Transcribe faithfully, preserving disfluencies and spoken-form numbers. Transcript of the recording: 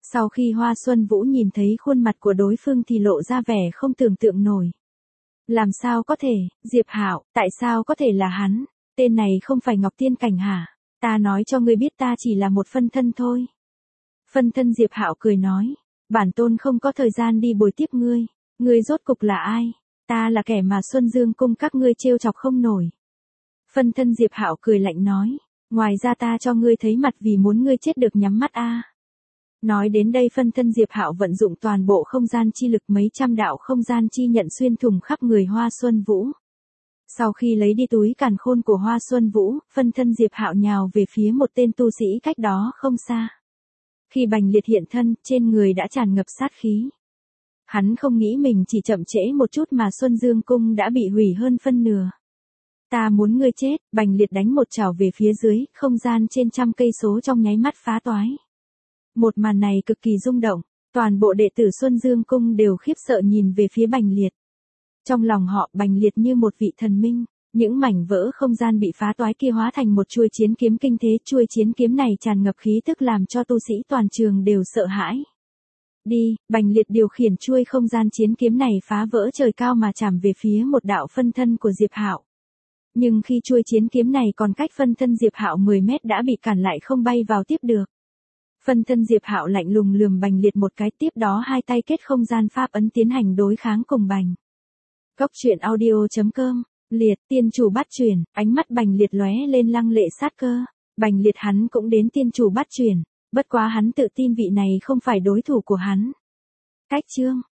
Sau khi Hoa Xuân Vũ nhìn thấy khuôn mặt của đối phương thì lộ ra vẻ không tưởng tượng nổi. Làm sao có thể, Diệp Hạo, tại sao có thể là hắn? Tên này không phải Ngọc Tiên Cảnh hả? Ta nói cho ngươi biết ta chỉ là một phân thân thôi. Phân thân Diệp Hạo cười nói, bản tôn không có thời gian đi bồi tiếp ngươi, ngươi rốt cục là ai? Ta là kẻ mà Xuân Dương cung các ngươi trêu chọc không nổi. Phân thân Diệp Hạo cười lạnh nói, ngoài ra ta cho ngươi thấy mặt vì muốn ngươi chết được nhắm mắt a. Nói đến đây phân thân Diệp Hạo vận dụng toàn bộ không gian chi lực, mấy trăm đạo không gian chi nhận xuyên thủng khắp người Hoa Xuân Vũ. Sau khi lấy đi túi càn khôn của Hoa Xuân Vũ, phân thân Diệp Hạo nhào về phía một tên tu sĩ cách đó không xa. Khi Bành Liệt hiện thân, trên người đã tràn ngập sát khí. Hắn không nghĩ mình chỉ chậm trễ một chút mà Xuân Dương cung đã bị hủy hơn phân nửa. Ta muốn ngươi chết, Bành Liệt đánh một chảo về phía dưới, không gian trên trăm cây số trong nháy mắt phá toái. Một màn này cực kỳ rung động, toàn bộ đệ tử Xuân Dương cung đều khiếp sợ nhìn về phía Bành Liệt. Trong lòng họ, Bành Liệt như một vị thần minh, những mảnh vỡ không gian bị phá toái kia hóa thành một chuôi chiến kiếm kinh thế, chuôi chiến kiếm này tràn ngập khí tức làm cho tu sĩ toàn trường đều sợ hãi. Đi, Bành Liệt điều khiển chuôi không gian chiến kiếm này phá vỡ trời cao mà chạm về phía một đạo phân thân của Diệp Hạo. Nhưng khi chuôi chiến kiếm này còn cách phân thân Diệp Hạo mười mét đã bị cản lại không bay vào tiếp được. Phân thân Diệp Hạo lạnh lùng lườm Bành Liệt một cái, tiếp đó hai tay kết không gian pháp ấn tiến hành đối kháng cùng Bành. Cốc truyện audio chấm com, Liệt, tiên chủ bắt chuyển, ánh mắt Bành Liệt lóe lên lăng lệ sát cơ. Bành Liệt hắn cũng đến tiên chủ bắt chuyển, bất quá hắn tự tin vị này không phải đối thủ của hắn. Cách chương